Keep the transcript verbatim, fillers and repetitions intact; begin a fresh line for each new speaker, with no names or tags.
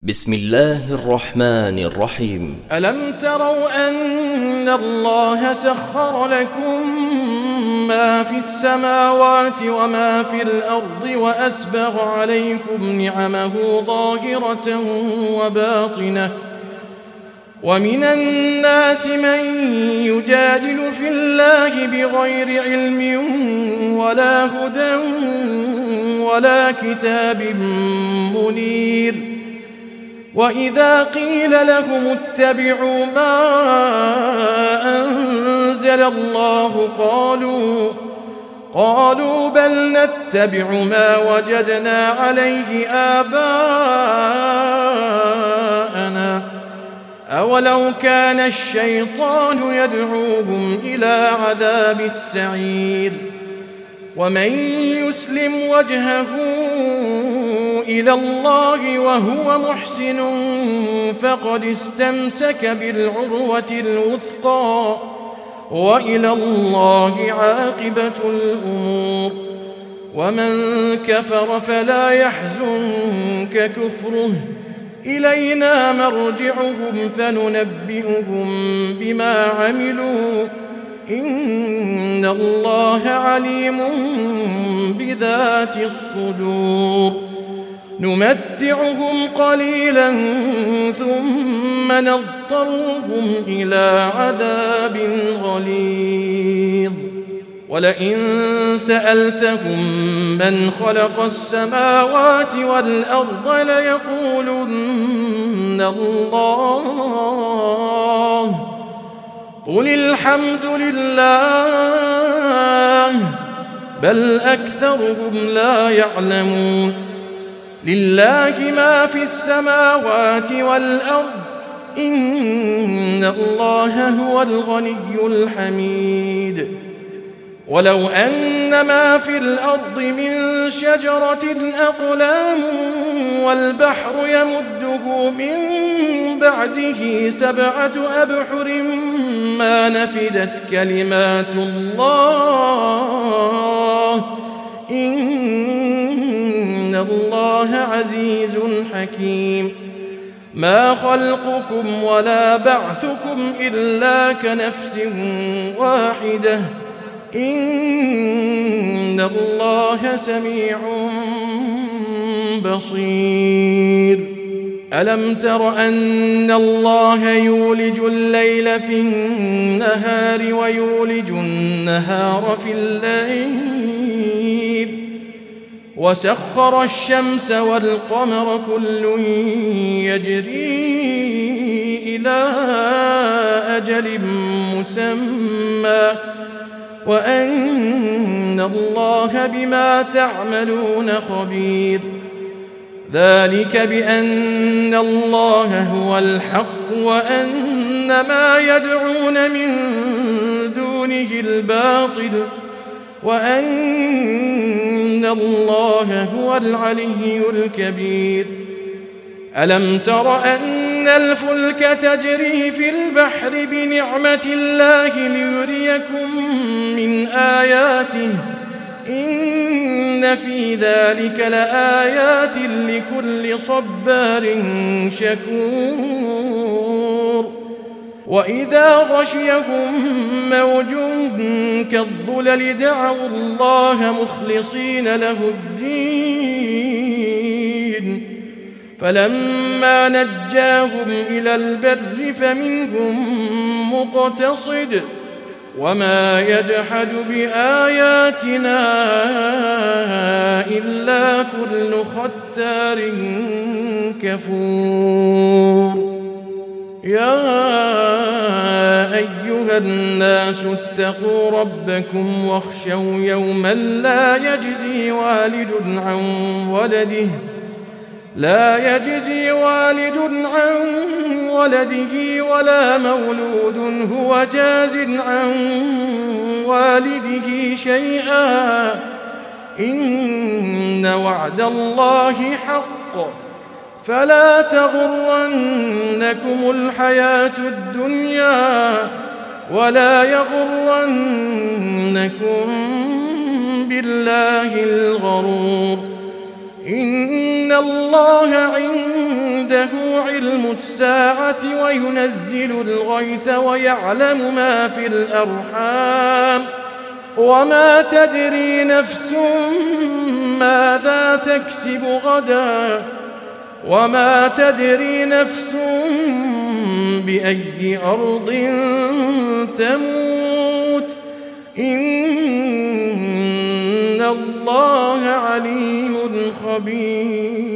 بسم الله الرحمن الرحيم.
ألم تروا أن الله سخر لكم ما في السماوات وما في الأرض وأسبغ عليكم نعمه ظاهرة وباطنة ومن الناس من يجادل في الله بغير علم ولا هدى ولا كتاب منير. وإذا قيل لهم اتبعوا ما أنزل الله قالوا قالوا بل نتبع ما وجدنا عليه آباءنا أولو كان الشيطان يدعوهم إلى عذاب السعير. ومن يسلم وجهه إلى الله وهو محسن فقد استمسك بالعروة الوثقى وإلى الله عاقبة الأمور. ومن كفر فلا يحزنك كفره إلينا مرجعهم فننبئهم بما عملوا إن الله عليم بذات الصدور. نمتعهم قليلا ثم نضطرهم إلى عذاب غليظ. ولئن سألتهم من خلق السماوات والأرض ليقولن الله قل الحمد لله بل أكثرهم لا يعلمون. لله ما في السماوات والأرض إن الله هو الغني الحميد. ولو أن ما في الأرض من شجرة أقلام والبحر يمده من بعده سبعة أبحر ما نفدت كلمات الله إن الله عزيز حكيم. ما خلقكم ولا بعثكم إلا كنفس واحدة إن الله سميع بصير. ألم تر أن الله يولج الليل في النهار ويولج النهار في الليل وسخر الشمس والقمر كل يجري إلى أجل مسمى وأن الله بما تعملون خبير. ذلك بأن الله هو الحق وأن ما يدعون من دونه الباطل وأن الله هو العلي الكبير. ألم تر أن الفلك تجري في البحر بنعمة الله ليريكم من آياته إن في ذلك لآيات لكل صبار شكور. وإذا غشيهم موج كالظلل دعوا الله مخلصين له الدين فلما نجاهم إلى البر فمنهم مقتصد وما يجحد بآياتنا إلا كل ختار كفور. يا أيها الناس اتقوا ربكم واخشوا يوما لا يجزي والد عن ولده لا يجزي والد عن ولده ولا مولود هو جاز عن والده شيئا إن وعد الله حق فلا تغرنكم الحياة الدنيا ولا يغرنكم بالله الغرور. إن الله عند عنده علم الساعة وينزل الغيث ويعلم ما في الأرحام وما تدري نفس ماذا تكسب غدا وما تدري نفس بأي أرض تموت إن الله عليم خبير.